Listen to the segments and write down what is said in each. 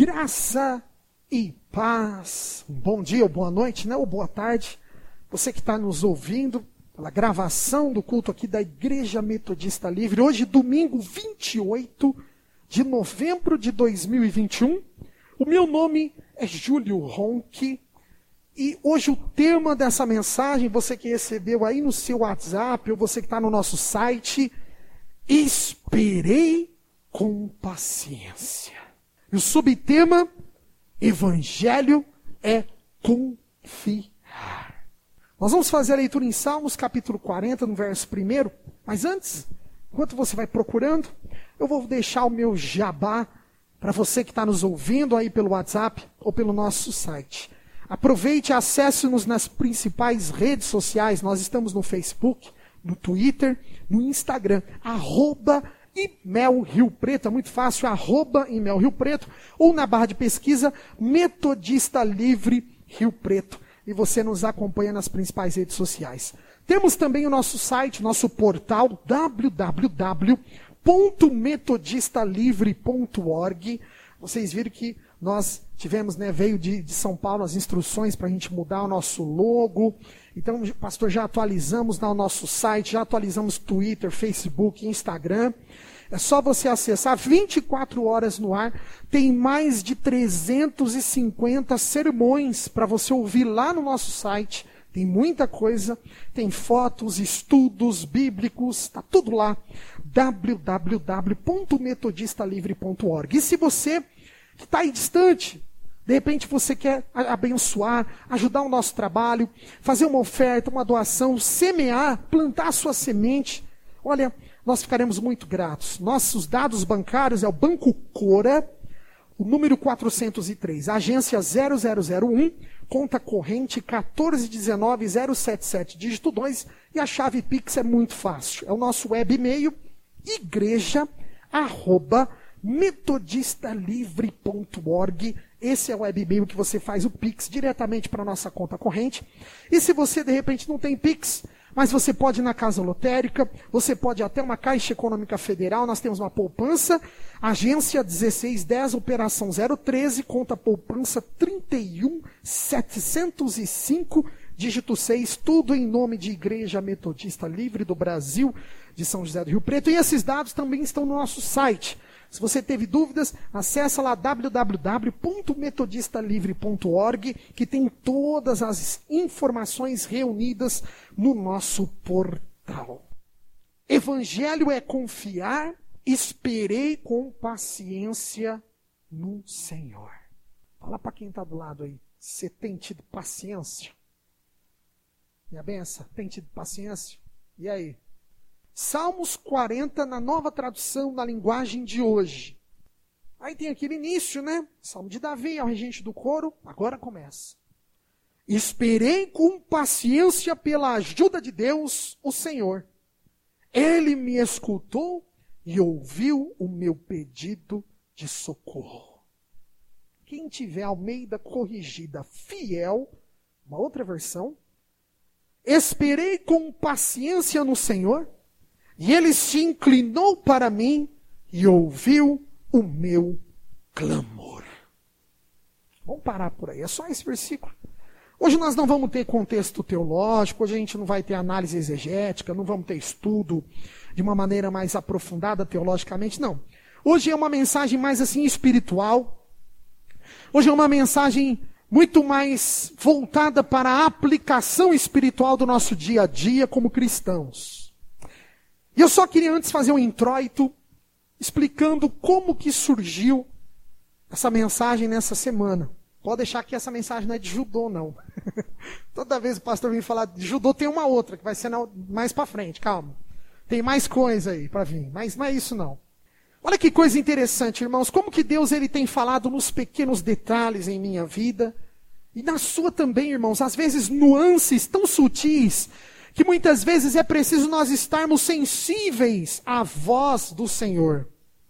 Graça e paz. Bom dia ou boa noite, né? Ou boa tarde. Você que está nos ouvindo pela gravação do culto aqui da Igreja Metodista Livre. Hoje, domingo 28 de novembro de 2021. O meu nome é Júlio Ronchi. E hoje o tema dessa mensagem, você que recebeu aí no seu WhatsApp, ou você que está no nosso site, esperei com paciência. E o subtema, Evangelho é confiar. Nós vamos fazer a leitura em Salmos, capítulo 40, no verso 1. Mas antes, enquanto você vai procurando, eu vou deixar o meu jabá para você que está nos ouvindo aí pelo WhatsApp ou pelo nosso site. Aproveite e acesse-nos nas principais redes sociais. Nós estamos no Facebook, no Twitter, no Instagram, @Imel Rio Preto, é muito fácil, @Imel Rio Preto, ou na barra de pesquisa, Metodista Livre Rio Preto. E você nos acompanha nas principais redes sociais. Temos também o nosso site, nosso portal, www.metodistalivre.org. Vocês viram que nós tivemos, veio de São Paulo as instruções para a gente mudar o nosso logo. Então, pastor, já atualizamos no nosso site, já atualizamos Twitter, Facebook, Instagram. É só você acessar, 24 horas no ar. Tem mais de 350 sermões para você ouvir lá no nosso site. Tem muita coisa, tem fotos, estudos bíblicos, está tudo lá. www.metodistalivre.org. E se você que está aí distante, de repente você quer abençoar, ajudar o nosso trabalho, fazer uma oferta, uma doação, semear, plantar a sua semente, olha, nós ficaremos muito gratos. Nossos dados bancários é o Banco Cora, o número 403, agência 0001, conta corrente 1419077, dígito 2, e a chave Pix é muito fácil. É o nosso web e-mail, igreja@metodistalivre.org. Esse é o web e-mail que você faz o Pix diretamente para a nossa conta corrente. E se você de repente não tem Pix, mas você pode ir na Casa Lotérica, você pode ir até uma Caixa Econômica Federal, nós temos uma poupança, agência 1610, operação 013, conta poupança 31705, dígito 6, tudo em nome de Igreja Metodista Livre do Brasil, de São José do Rio Preto. E esses dados também estão no nosso site. Se você teve dúvidas, acessa lá www.metodistalivre.org, que tem todas as informações reunidas no nosso portal. Evangelho é confiar, esperei com paciência no Senhor. Fala para quem está do lado aí, você tem tido paciência? Minha benção, tem tido paciência? E aí? Salmos 40 na nova tradução, na linguagem de hoje. Aí tem aquele início, né? Salmo de Davi, é o regente do coro. Agora começa. Esperei com paciência pela ajuda de Deus, o Senhor. Ele me escutou e ouviu o meu pedido de socorro. Quem tiver Almeida Corrigida Fiel, uma outra versão. Esperei com paciência no Senhor. E ele se inclinou para mim e ouviu o meu clamor. Vamos parar por aí, é só esse versículo. Hoje nós não vamos ter contexto teológico, hoje a gente não vai ter análise exegética, não vamos ter estudo de uma maneira mais aprofundada teologicamente, não. Hoje é uma mensagem mais assim espiritual. Hoje é uma mensagem muito mais voltada para a aplicação espiritual do nosso dia a dia como cristãos. E eu só queria antes fazer um introito, explicando como que surgiu essa mensagem nessa semana. Pode deixar que essa mensagem não é de judô, não. Toda vez o pastor vem falar de judô, tem uma outra, que vai ser mais para frente, calma. Tem mais coisa aí para vir, mas não é isso não. Olha que coisa interessante, irmãos, como que Deus ele tem falado nos pequenos detalhes em minha vida, e na sua também, irmãos, às vezes nuances tão sutis, que muitas vezes é preciso nós estarmos sensíveis à voz do Senhor.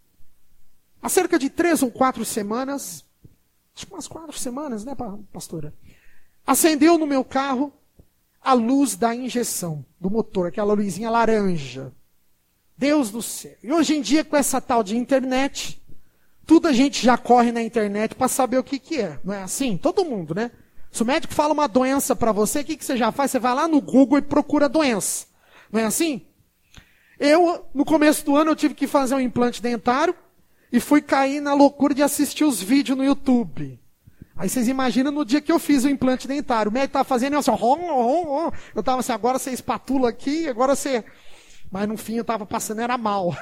Há cerca de 3 ou 4 semanas, acho que umas 4 semanas, né, pastora? Acendeu no meu carro a luz da injeção do motor, aquela luzinha laranja. Deus do céu. E hoje em dia, com essa tal de internet, tudo a gente já corre na internet para saber o que é. Não é assim? Todo mundo, né? Se o médico fala uma doença para você, o que você já faz? Você vai lá no Google e procura a doença. Não é assim? No começo do ano, eu tive que fazer um implante dentário e fui cair na loucura de assistir os vídeos no YouTube. Aí vocês imaginam no dia que eu fiz o implante dentário. O médico estava fazendo e eu assim, eu estava assim, agora você espatula aqui, agora você... Mas no fim eu estava passando, era mal.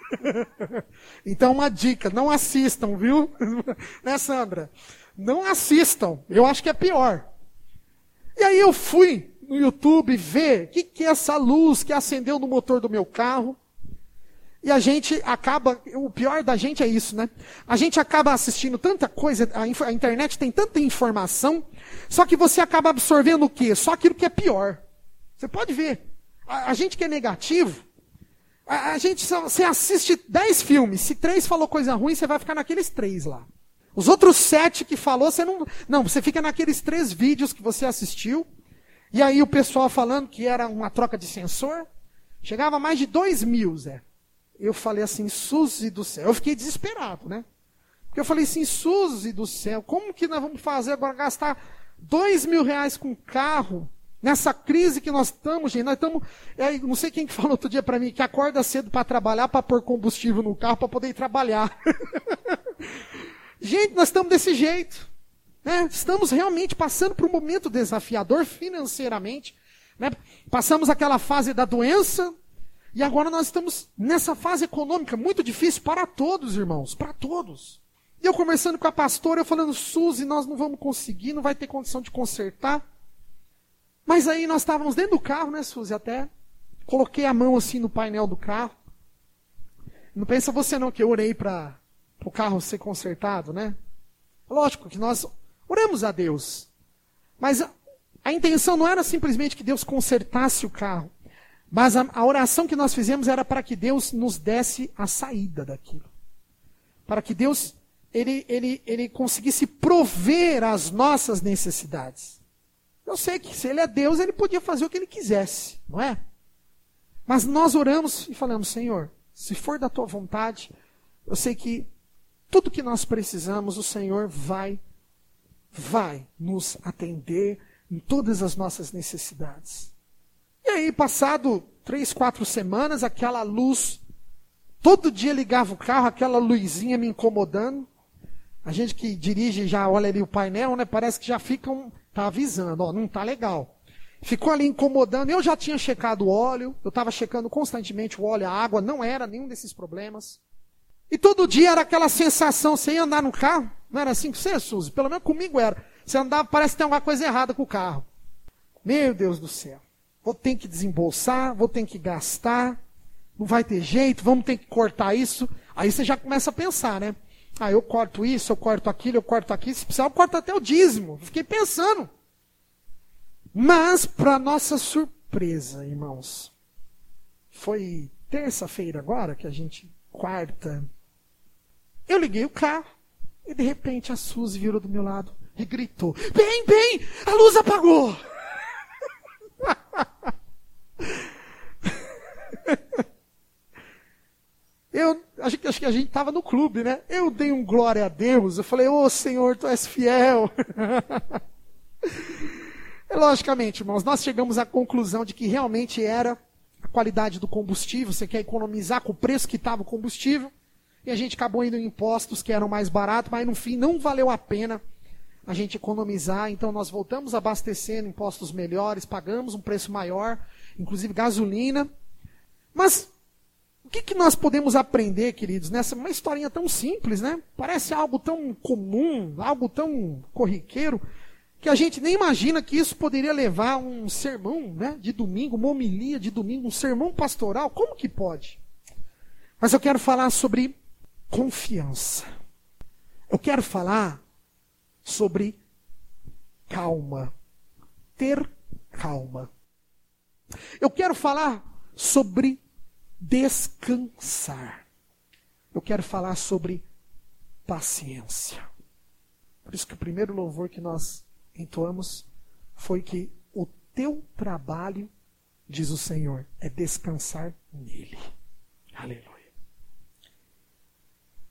Então uma dica, não assistam, viu? Né, Sandra? Não assistam, eu acho que é pior. E aí eu fui no YouTube ver o que é essa luz que acendeu no motor do meu carro. E a gente acaba, o pior da gente é isso, né? A gente acaba assistindo tanta coisa, a internet tem tanta informação, só que você acaba absorvendo o quê? Só aquilo que é pior. Você pode ver. A gente que é negativo, você assiste 10 filmes, se 3 falou coisa ruim, você vai ficar naqueles 3 lá. Os outros 7 que falou, você não... Não, você fica naqueles 3 vídeos que você assistiu, e aí o pessoal falando que era uma troca de sensor, chegava a mais de 2.000, Zé. Eu falei assim, Suzy do céu. Eu fiquei desesperado, né? Porque eu falei assim, Suzy do céu, como que nós vamos fazer agora, gastar R$2.000 com carro, nessa crise que nós estamos, gente? Nós estamos, não sei quem que falou outro dia para mim, que acorda cedo para trabalhar, para pôr combustível no carro, para poder ir trabalhar. Gente, nós estamos desse jeito. Né? Estamos realmente passando por um momento desafiador financeiramente. Né? Passamos aquela fase da doença, e agora nós estamos nessa fase econômica muito difícil para todos, irmãos, para todos. E eu conversando com a pastora, eu falando, Suzy, nós não vamos conseguir, não vai ter condição de consertar. Mas aí nós estávamos dentro do carro, né, Suzy, até. Coloquei a mão assim no painel do carro. Não pensa você não que eu orei para o carro ser consertado, né? Lógico que nós oramos a Deus. Mas a intenção não era simplesmente que Deus consertasse o carro. Mas a oração que nós fizemos era para que Deus nos desse a saída daquilo. Para que Deus, ele conseguisse prover as nossas necessidades. Eu sei que se Ele é Deus, Ele podia fazer o que Ele quisesse, não é? Mas nós oramos e falamos, Senhor, se for da Tua vontade, eu sei que tudo que nós precisamos, o Senhor vai nos atender em todas as nossas necessidades. E aí, passado 3, 4 semanas, aquela luz, todo dia ligava o carro, aquela luzinha me incomodando. A gente que dirige já olha ali o painel, né? Parece que já fica tá avisando, ó, não tá legal. Ficou ali incomodando. Eu já tinha checado o óleo, eu estava checando constantemente o óleo, a água, não era nenhum desses problemas. E todo dia era aquela sensação, você ia andar no carro, não era assim com você, Suzy? Pelo menos comigo era. Você andava, parece que tem alguma coisa errada com o carro. Meu Deus do céu. Vou ter que desembolsar, vou ter que gastar, não vai ter jeito, vamos ter que cortar isso. Aí você já começa a pensar, né? Ah, eu corto isso, eu corto aquilo, se precisar eu corto até o dízimo. Fiquei pensando. Mas, para nossa surpresa, irmãos, foi terça-feira agora, que a gente, quarta, eu liguei o carro e de repente a Suzy virou do meu lado e gritou, bem, a luz apagou. Acho que a gente estava no clube, né? Eu dei um glória a Deus. Eu falei, Senhor, Tu és fiel. Logicamente, irmãos, nós chegamos à conclusão de que realmente era a qualidade do combustível. Você quer economizar com o preço que estava o combustível. E a gente acabou indo em impostos que eram mais baratos, mas no fim não valeu a pena a gente economizar. Então nós voltamos abastecendo impostos melhores, pagamos um preço maior, inclusive gasolina. Mas o que nós podemos aprender, queridos, nessa uma historinha tão simples, né? Parece algo tão comum, algo tão corriqueiro, que a gente nem imagina que isso poderia levar a um sermão, né, de domingo, uma homilia de domingo, um sermão pastoral. Como que pode? Mas eu quero falar sobre confiança. Eu quero falar sobre calma. Ter calma. Eu quero falar sobre descansar. Eu quero falar sobre paciência. Por isso que o primeiro louvor que nós entoamos foi que o teu trabalho, diz o Senhor, é descansar nele. Aleluia.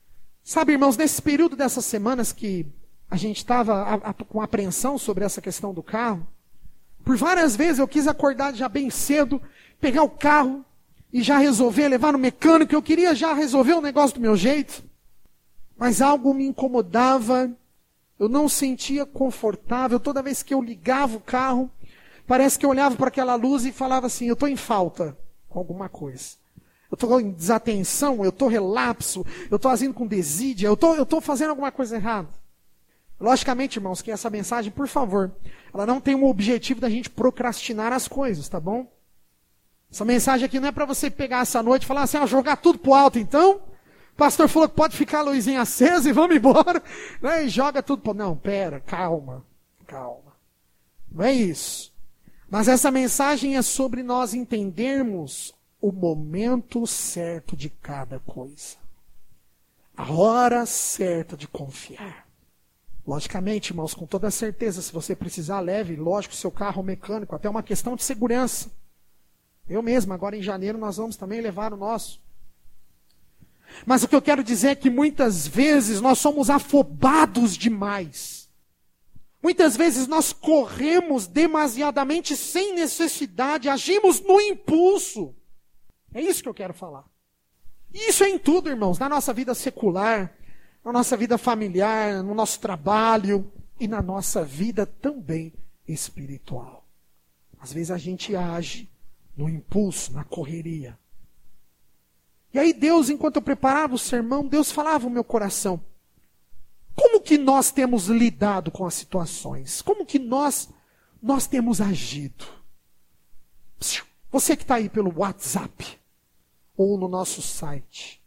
Sabe, irmãos, nesse período dessas semanas que a gente estava com apreensão sobre essa questão do carro, por várias vezes eu quis acordar já bem cedo, pegar o carro e já resolver, levar no mecânico. Eu queria já resolver o negócio do meu jeito, mas algo me incomodava, eu não sentia confortável. Toda vez que eu ligava o carro, parece que eu olhava para aquela luz e falava assim, eu estou em falta com alguma coisa. Eu estou em desatenção, eu estou relapso, eu estou agindo com desídia, eu estou fazendo alguma coisa errada. Logicamente, irmãos, que essa mensagem, por favor, ela não tem o objetivo da gente procrastinar as coisas, tá bom? Essa mensagem aqui não é para você pegar essa noite e falar assim, jogar tudo pro alto então. O pastor falou que pode ficar a luzinha acesa e vamos embora, né? E joga tudo pro... Não, pera, calma. Não é isso. Mas essa mensagem é sobre nós entendermos o momento certo de cada coisa. A hora certa de confiar. Logicamente, irmãos, com toda certeza, se você precisar, leve, lógico, seu carro mecânico, até uma questão de segurança. Eu mesmo, agora em janeiro, nós vamos também levar o nosso. Mas o que eu quero dizer é que muitas vezes nós somos afobados demais. Muitas vezes nós corremos demasiadamente sem necessidade, agimos no impulso. É isso que eu quero falar. E isso é em tudo, irmãos, na nossa vida secular, na nossa vida familiar, no nosso trabalho e na nossa vida também espiritual. Às vezes a gente age no impulso, na correria. E aí Deus, enquanto eu preparava o sermão, Deus falava no meu coração. Como que nós temos lidado com as situações? Como que nós temos agido? Você que está aí pelo WhatsApp ou no nosso site.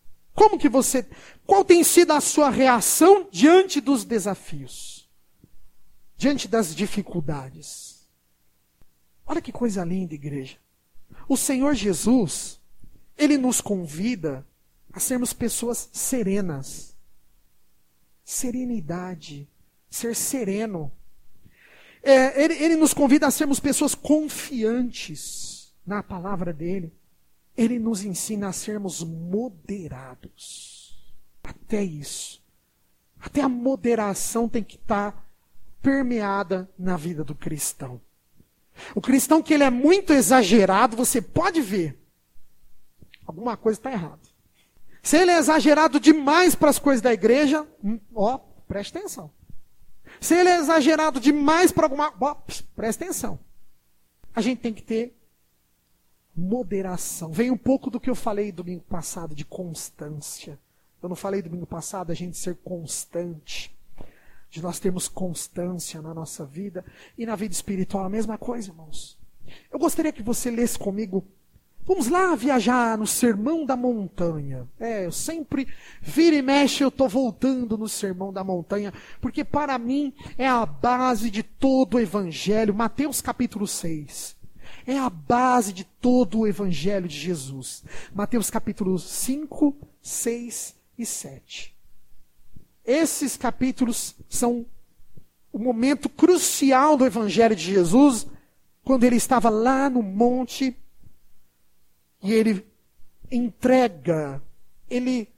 Qual tem sido a sua reação diante dos desafios? Diante das dificuldades? Olha que coisa linda, igreja. O Senhor Jesus, Ele nos convida a sermos pessoas serenas. Serenidade, ser sereno. Ele nos convida a sermos pessoas confiantes na palavra dEle. Ele nos ensina a sermos moderados. Até isso. Até a moderação tem que estar permeada na vida do cristão. O cristão que ele é muito exagerado, você pode ver. Alguma coisa está errada. Se ele é exagerado demais para as coisas da igreja, preste atenção. Se ele é exagerado demais para alguma... preste atenção. A gente tem que ter moderação. Vem um pouco do que eu falei domingo passado, de constância. Eu não falei domingo passado a gente ser constante. De nós termos constância na nossa vida. E na vida espiritual a mesma coisa, irmãos. Eu gostaria que você lesse comigo. Vamos lá viajar no Sermão da Montanha. Eu sempre, vira e mexe, eu estou voltando no Sermão da Montanha, porque para mim é a base de todo o Evangelho. Mateus capítulo 6. É a base de todo o Evangelho de Jesus. Mateus capítulos 5, 6 e 7. Esses capítulos são o momento crucial do Evangelho de Jesus, quando ele estava lá no monte. E ele entrega, ele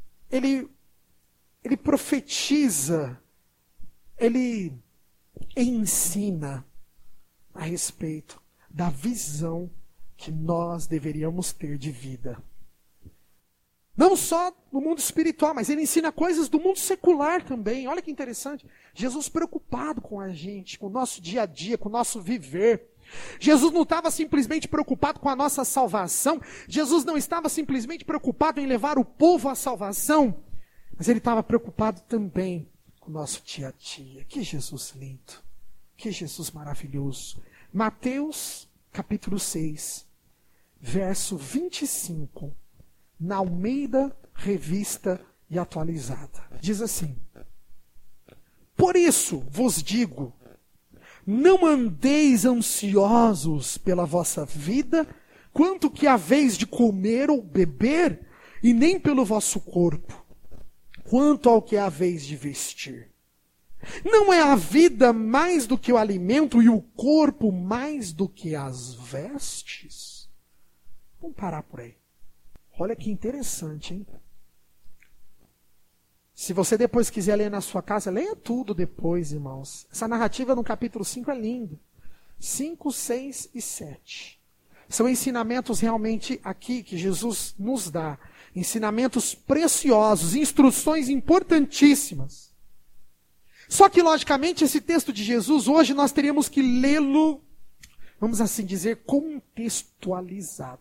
profetiza, ele ensina a respeito da visão que nós deveríamos ter de vida. Não só no mundo espiritual, mas ele ensina coisas do mundo secular também. Olha que interessante. Jesus preocupado com a gente, com o nosso dia a dia, com o nosso viver. Jesus não estava simplesmente preocupado com a nossa salvação. Jesus não estava simplesmente preocupado em levar o povo à salvação. Mas ele estava preocupado também com o nosso dia a dia. Que Jesus lindo. Que Jesus maravilhoso. Mateus capítulo 6, verso 25. Na Almeida, Revista e Atualizada. Diz assim. Por isso vos digo, não andeis ansiosos pela vossa vida, quanto que haveis de comer ou beber, e nem pelo vosso corpo, quanto ao que haveis de vestir. Não é a vida mais do que o alimento, e o corpo mais do que as vestes? Vamos parar por aí. Olha que interessante, hein? Se você depois quiser ler na sua casa, leia tudo depois, irmãos. Essa narrativa no capítulo 5 é linda. 5, 6 e 7. São ensinamentos realmente aqui que Jesus nos dá. Ensinamentos preciosos, instruções importantíssimas. Só que, logicamente, esse texto de Jesus, hoje nós teríamos que lê-lo, vamos assim dizer, contextualizado.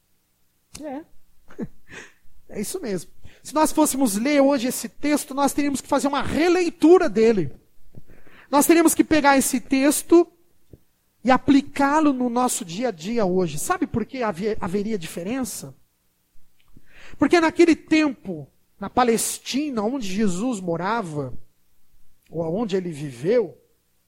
É isso mesmo. Se nós fôssemos ler hoje esse texto, nós teríamos que fazer uma releitura dele. Nós teríamos que pegar esse texto e aplicá-lo no nosso dia a dia hoje. Sabe por que haveria diferença? Porque naquele tempo, na Palestina, onde Jesus morava, ou onde ele viveu,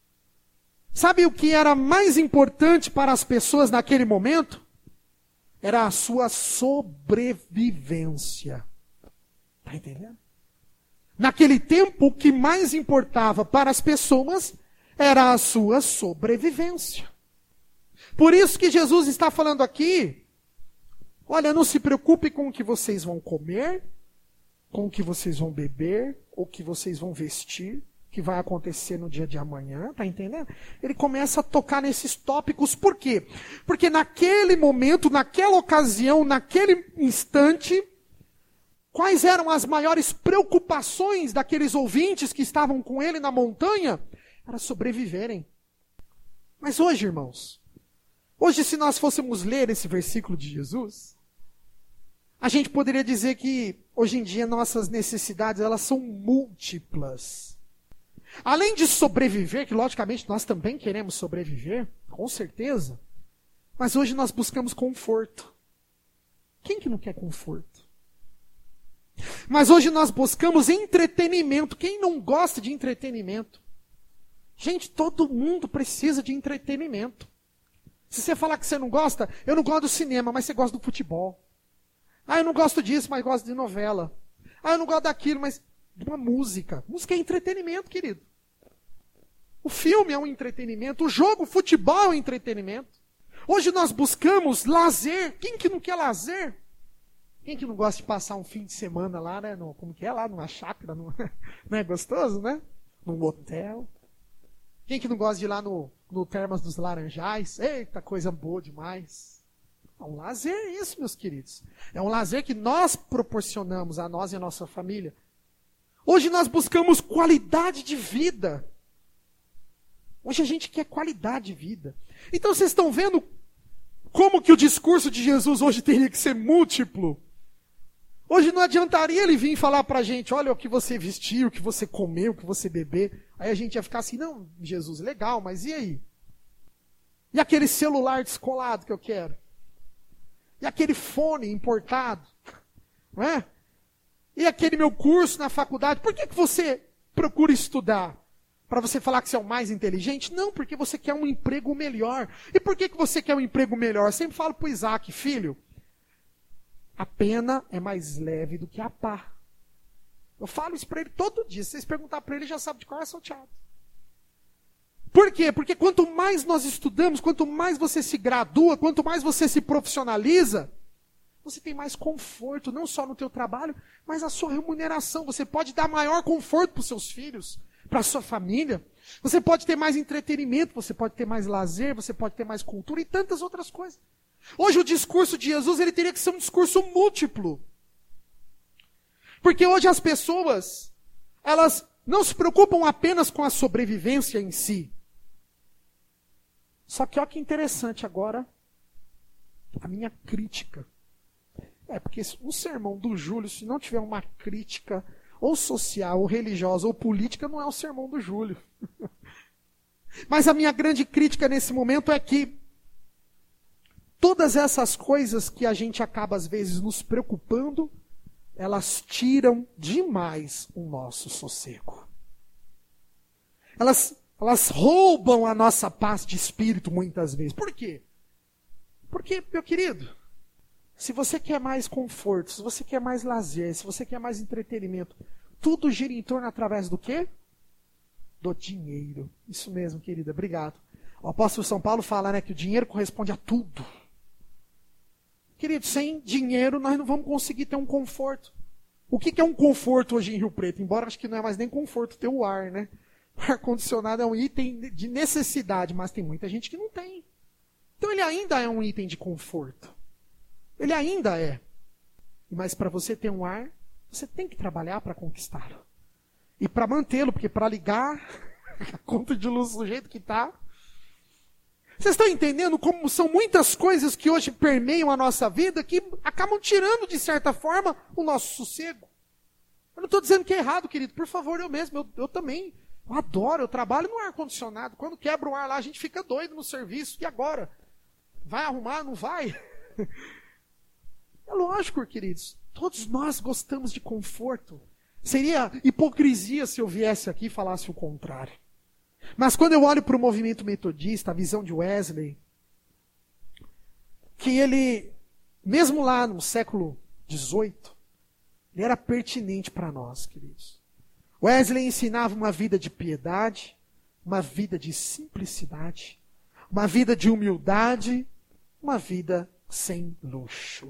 sabe o que era mais importante para as pessoas naquele momento? Era a sua sobrevivência. Está entendendo? Naquele tempo, o que mais importava para as pessoas era a sua sobrevivência. Por isso que Jesus está falando aqui, olha, não se preocupe com o que vocês vão comer, com o que vocês vão beber, ou o que vocês vão vestir, que vai acontecer no dia de amanhã, tá entendendo? Ele começa a tocar nesses tópicos, por quê? Porque naquele momento, naquela ocasião, naquele instante, quais eram as maiores preocupações daqueles ouvintes que estavam com ele na montanha? Era sobreviverem. Mas hoje, irmãos, hoje se nós fôssemos ler esse versículo de Jesus, a gente poderia dizer que hoje em dia nossas necessidades elas são múltiplas. Além de sobreviver, que logicamente nós também queremos sobreviver, com certeza, mas hoje nós buscamos conforto. Quem que não quer conforto? Mas hoje nós buscamos entretenimento. Quem não gosta de entretenimento? Gente, todo mundo precisa de entretenimento. Se você falar que você não gosta, eu não gosto do cinema, mas você gosta do futebol. Ah, eu não gosto disso, mas gosto de novela. Ah, eu não gosto daquilo, mas de uma música. Música é entretenimento, querido. O filme é um entretenimento. O jogo, o futebol é um entretenimento. Hoje nós buscamos lazer. Quem que não quer lazer? Quem que não gosta de passar um fim de semana lá, né? Como que é lá? Numa chácara? Não é gostoso, né? Num hotel. Quem que não gosta de ir lá no Termas dos Laranjais? Eita, coisa boa demais. É um lazer isso, meus queridos. É um lazer que nós proporcionamos a nós e a nossa família. Hoje nós buscamos qualidade de vida. Hoje a gente quer qualidade de vida. Então vocês estão vendo como que o discurso de Jesus hoje teria que ser múltiplo? Hoje não adiantaria ele vir falar pra gente, olha o que você vestiu, o que você comeu, o que você beber. Aí a gente ia ficar assim, não, Jesus, legal, mas e aí? E aquele celular descolado que eu quero? E aquele fone importado? Não é? E aquele meu curso na faculdade? Por que você procura estudar? Para você falar que você é o mais inteligente? Não, porque você quer um emprego melhor. E por que você quer um emprego melhor? Eu sempre falo para o Isaac, filho, a pena é mais leve do que a pá. Eu falo isso para ele todo dia. Se vocês perguntarem para ele, ele já sabe de qual é salteado. Por quê? Porque quanto mais nós estudamos, quanto mais você se gradua, quanto mais você se profissionaliza, você tem mais conforto, não só no teu trabalho, mas a sua remuneração. Você pode dar maior conforto para os seus filhos, para a sua família. Você pode ter mais entretenimento, você pode ter mais lazer, você pode ter mais cultura e tantas outras coisas. Hoje o discurso de Jesus ele teria que ser um discurso múltiplo. Porque hoje as pessoas, elas não se preocupam apenas com a sobrevivência em si. Só que olha que interessante agora, a minha crítica. Porque o sermão do Júlio, se não tiver uma crítica ou social, ou religiosa, ou política, não é o sermão do Júlio. Mas a minha grande crítica nesse momento é que todas essas coisas que a gente acaba às vezes nos preocupando, elas tiram demais o nosso sossego. Elas roubam a nossa paz de espírito muitas vezes. Por quê? Porque, meu querido, se você quer mais conforto, se você quer mais lazer, se você quer mais entretenimento, tudo gira em torno através do quê? Do dinheiro. Isso mesmo, querida. Obrigado. O apóstolo São Paulo fala, né, que o dinheiro corresponde a tudo. Querido, sem dinheiro nós não vamos conseguir ter um conforto. O que é um conforto hoje em Rio Preto? Embora acho que não é mais nem conforto ter o ar, né? O ar-condicionado é um item de necessidade, mas tem muita gente que não tem. Então ele ainda é um item de conforto. Ele ainda é. Mas para você ter um ar, você tem que trabalhar para conquistá-lo. E para mantê-lo, porque para ligar a conta de luz do jeito que está. Vocês estão entendendo como são muitas coisas que hoje permeiam a nossa vida que acabam tirando, de certa forma, o nosso sossego. Eu não estou dizendo que é errado, querido. Por favor, eu mesmo, eu também. Eu adoro, eu trabalho no ar-condicionado. Quando quebra o ar lá, a gente fica doido no serviço. E agora? Vai arrumar? Não vai? É lógico, queridos. Todos nós gostamos de conforto. Seria hipocrisia se eu viesse aqui e falasse o contrário. Mas quando eu olho para o movimento metodista, a visão de Wesley, que ele, mesmo lá no século XVIII, ele era pertinente para nós, queridos. Wesley ensinava uma vida de piedade, uma vida de simplicidade, uma vida de humildade, uma vida sem luxo.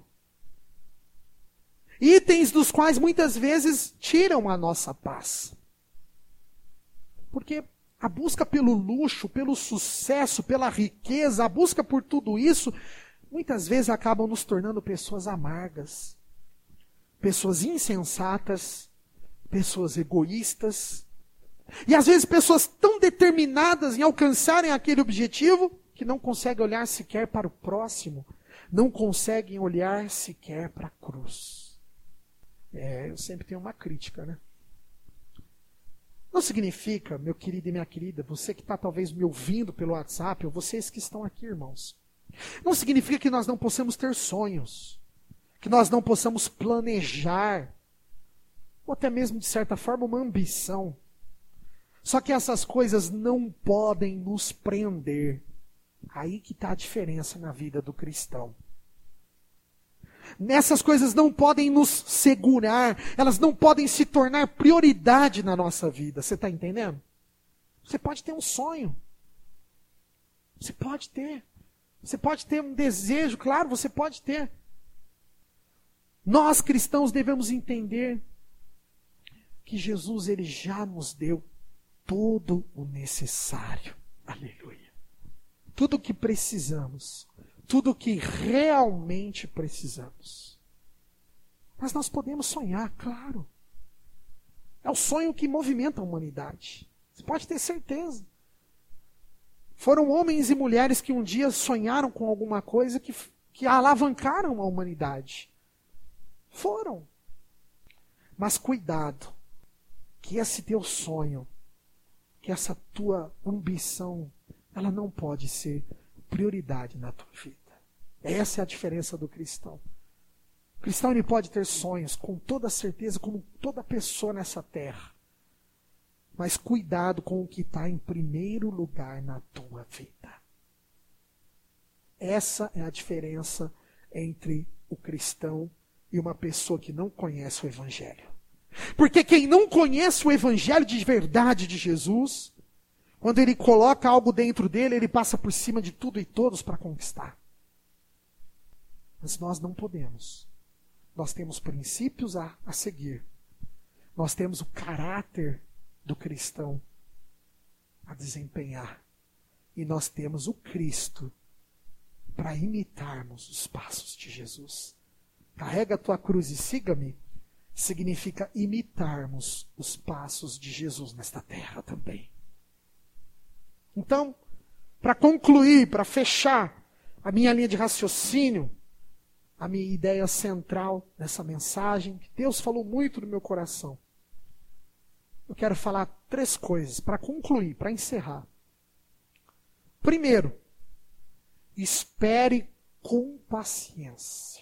Itens dos quais muitas vezes tiram a nossa paz. Porque a busca pelo luxo, pelo sucesso, pela riqueza, a busca por tudo isso, muitas vezes acabam nos tornando pessoas amargas, pessoas insensatas, pessoas egoístas, e às vezes pessoas tão determinadas em alcançarem aquele objetivo que não conseguem olhar sequer para o próximo, não conseguem olhar sequer para a cruz. Eu sempre tenho uma crítica, né? Não significa, meu querido e minha querida, você que está talvez me ouvindo pelo WhatsApp, ou vocês que estão aqui, irmãos, não significa que nós não possamos ter sonhos, que nós não possamos planejar, ou até mesmo, de certa forma, uma ambição. Só que essas coisas não podem nos prender. Aí que está a diferença na vida do cristão. Essas coisas não podem nos segurar, elas não podem se tornar prioridade na nossa vida. Você está entendendo? Você pode ter um sonho. Você pode ter. Você pode ter um desejo, claro, você pode ter. Nós cristãos devemos entender que Jesus ele já nos deu todo o necessário. Aleluia. Tudo o que precisamos. Tudo o que realmente precisamos. Mas nós podemos sonhar, claro. É o sonho que movimenta a humanidade. Você pode ter certeza. Foram homens e mulheres que um dia sonharam com alguma coisa que alavancaram a humanidade. Foram. Mas cuidado, que esse teu sonho, que essa tua ambição, ela não pode ser prioridade na tua vida. Essa é a diferença do cristão. O cristão ele pode ter sonhos, com toda certeza, como toda pessoa nessa terra. Mas cuidado com o que está em primeiro lugar na tua vida. Essa é a diferença entre o cristão e uma pessoa que não conhece o Evangelho. Porque quem não conhece o Evangelho de verdade de Jesus, quando ele coloca algo dentro dele, ele passa por cima de tudo e todos para conquistar. Mas nós não podemos. Nós temos princípios a seguir. Nós temos o caráter do cristão a desempenhar. E nós temos o Cristo para imitarmos os passos de Jesus. Carrega a tua cruz e siga-me significa imitarmos os passos de Jesus nesta terra também. Então, para concluir, para fechar a minha linha de raciocínio, a minha ideia central dessa mensagem, que Deus falou muito no meu coração. Eu quero falar 3 coisas para concluir, para encerrar. Primeiro, espere com paciência.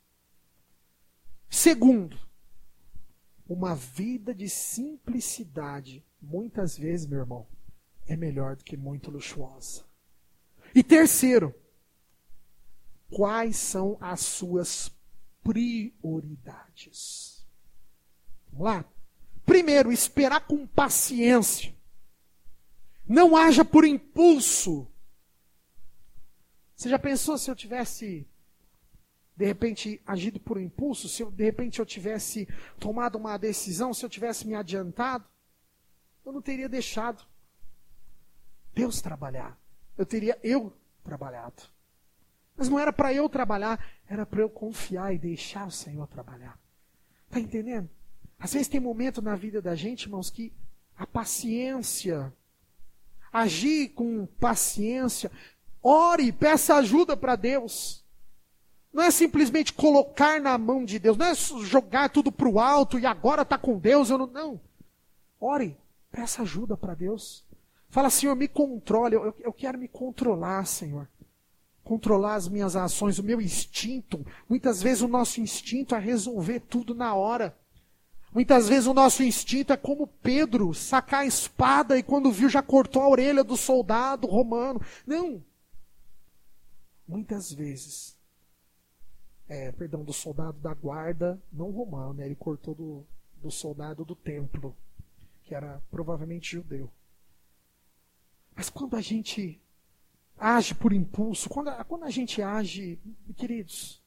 Segundo, uma vida de simplicidade, muitas vezes, meu irmão, é melhor do que muito luxuosa. E terceiro, quais são as suas prioridades? Vamos lá? Primeiro, esperar com paciência. Não haja por impulso. Você já pensou se eu tivesse de repente agido por um impulso, se de repente eu tivesse tomado uma decisão, se eu tivesse me adiantado, eu não teria deixado Deus trabalhar. Eu teria trabalhado. Mas não era para eu trabalhar, era para eu confiar e deixar o Senhor trabalhar. Está entendendo? Às vezes tem momento na vida da gente, irmãos, que a paciência, agir com paciência, ore, peça ajuda para Deus. Não é simplesmente colocar na mão de Deus, não é jogar tudo para o alto e agora está com Deus. Não. Ore, peça ajuda para Deus. Fala, Senhor, me controle, eu quero me controlar, Senhor. Controlar as minhas ações, o meu instinto. Muitas vezes o nosso instinto é resolver tudo na hora. Muitas vezes o nosso instinto é como Pedro, sacar a espada e quando viu já cortou a orelha do soldado romano. Não. Muitas vezes, do soldado da guarda, não romano, né? Ele cortou do soldado do templo, que era provavelmente judeu. Mas quando a gente age por impulso, quando a gente age, queridos,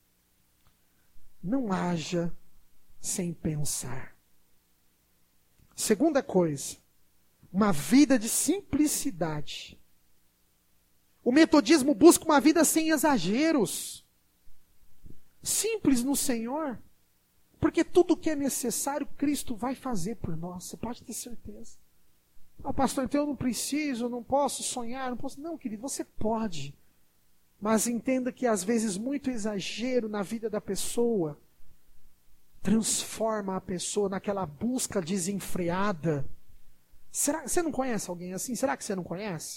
não haja sem pensar. Segunda coisa, uma vida de simplicidade. O metodismo busca uma vida sem exageros. Simples no Senhor. Porque tudo que é necessário, Cristo vai fazer por nós. Você pode ter certeza. Pastor, então eu não preciso, eu não posso sonhar, não posso. Não, querido, você pode. Mas entenda que às vezes muito exagero na vida da pessoa transforma a pessoa naquela busca desenfreada. Será que você não conhece alguém assim? Será que você não conhece?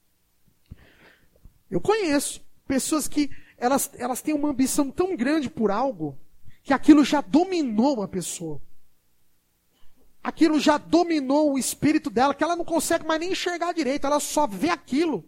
Eu conheço pessoas que elas têm uma ambição tão grande por algo que aquilo já dominou a pessoa. Aquilo já dominou o espírito dela, que ela não consegue mais nem enxergar direito, ela só vê aquilo.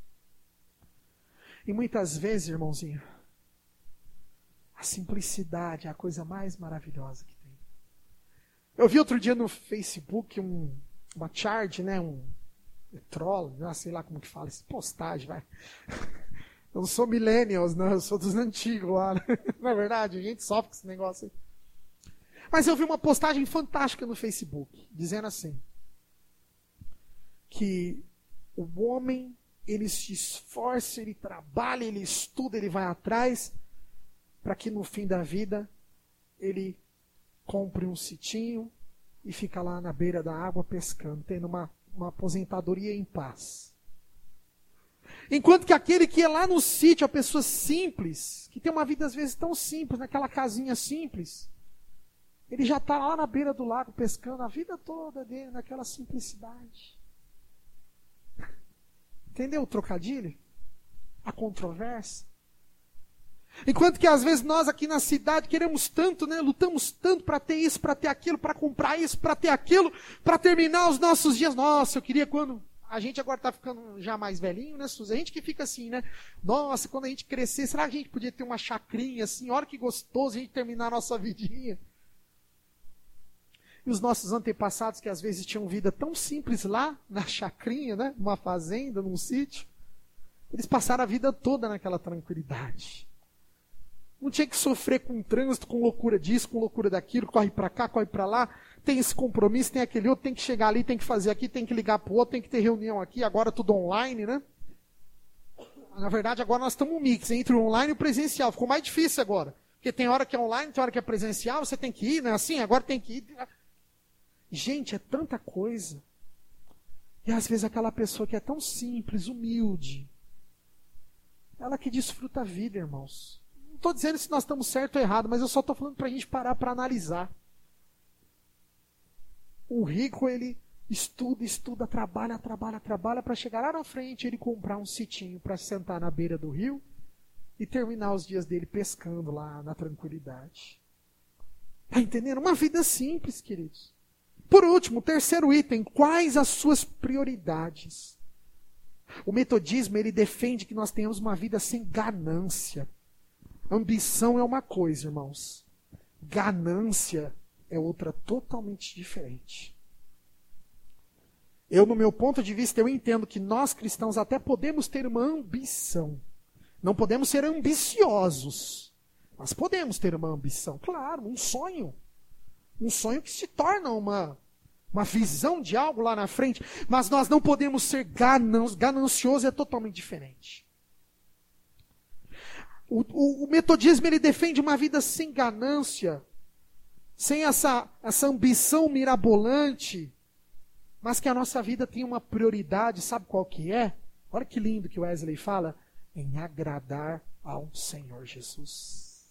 E muitas vezes, irmãozinho, a simplicidade é a coisa mais maravilhosa que tem. Eu vi outro dia no Facebook uma charge, né, um troll, sei lá como que fala, postagem, vai. Eu não sou millennials, não, eu sou dos antigos lá. Não é verdade? A gente sofre com esse negócio aí. Mas eu vi uma postagem fantástica no Facebook, dizendo assim, que o homem, ele se esforça, ele trabalha, ele estuda, ele vai atrás, para que no fim da vida, ele compre um sitinho e fica lá na beira da água pescando, tendo uma aposentadoria em paz. Enquanto que aquele que é lá no sítio, a pessoa simples, que tem uma vida às vezes tão simples, naquela casinha simples, ele já está lá na beira do lago pescando a vida toda dele, naquela simplicidade. Entendeu o trocadilho? A controvérsia. Enquanto que às vezes nós aqui na cidade queremos tanto, né? Lutamos tanto para ter isso, para ter aquilo, para comprar isso, para ter aquilo, para terminar os nossos dias. Nossa, eu queria quando... A gente agora está ficando já mais velhinho, né, Suzy? A gente que fica assim, né? Nossa, quando a gente crescer, será que a gente podia ter uma chacrinha assim? Olha que gostoso a gente terminar a nossa vidinha. E os nossos antepassados, que às vezes tinham vida tão simples lá, na chacrinha, né? Numa fazenda, num sítio, eles passaram a vida toda naquela tranquilidade. Não tinha que sofrer com trânsito, com loucura disso, com loucura daquilo, corre para cá, corre para lá, tem esse compromisso, tem aquele outro, tem que chegar ali, tem que fazer aqui, tem que ligar para o outro, tem que ter reunião aqui, agora tudo online, né? Na verdade, agora nós estamos um mix entre o online e o presencial. Ficou mais difícil agora. Porque tem hora que é online, tem hora que é presencial, você tem que ir, né? Assim, agora tem que ir. Gente, é tanta coisa. E às vezes aquela pessoa que é tão simples, humilde, ela que desfruta a vida, irmãos. Não estou dizendo se nós estamos certo ou errado, mas eu só estou falando para a gente parar para analisar. O rico, ele estuda, trabalha para chegar lá na frente, ele comprar um sitinho para sentar na beira do rio e terminar os dias dele pescando lá na tranquilidade. Está entendendo? Uma vida simples, queridos. Por último, o terceiro item, quais as suas prioridades? O metodismo, ele defende que nós tenhamos uma vida sem ganância. Ambição é uma coisa, irmãos. Ganância é outra totalmente diferente. No meu ponto de vista, eu entendo que nós cristãos até podemos ter uma ambição. Não podemos ser ambiciosos, Nós podemos ter uma ambição, claro, um sonho. Um sonho que se torna uma visão de algo lá na frente. Mas nós não podemos ser ganancioso, é totalmente diferente. O metodismo, ele defende uma vida sem ganância, sem essa ambição mirabolante, mas que a nossa vida tem uma prioridade, sabe qual que é? Olha que lindo que o Wesley fala, em agradar ao Senhor Jesus.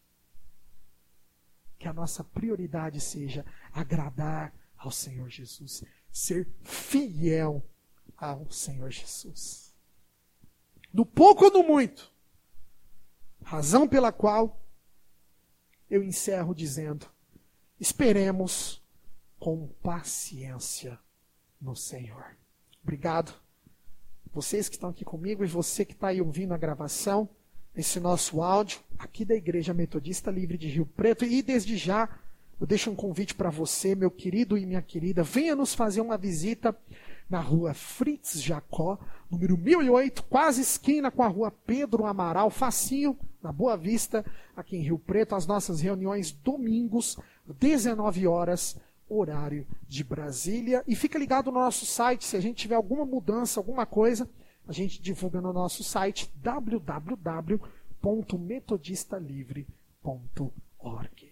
Que a nossa prioridade seja agradar ao Senhor Jesus, ser fiel ao Senhor Jesus. No pouco ou no muito, razão pela qual eu encerro dizendo, esperemos com paciência no Senhor. Obrigado. Vocês que estão aqui comigo e você que está aí ouvindo a gravação, esse nosso áudio, aqui da Igreja Metodista Livre de Rio Preto. E desde já, eu deixo um convite para você, meu querido e minha querida, venha nos fazer uma visita na rua Fritz Jacó, número 1008, quase esquina com a rua Pedro Amaral, facinho, na Boa Vista, aqui em Rio Preto. As nossas reuniões domingos, 19 horas, horário de Brasília. E fica ligado no nosso site, se a gente tiver alguma mudança, alguma coisa, a gente divulga no nosso site www.metodistalivre.org.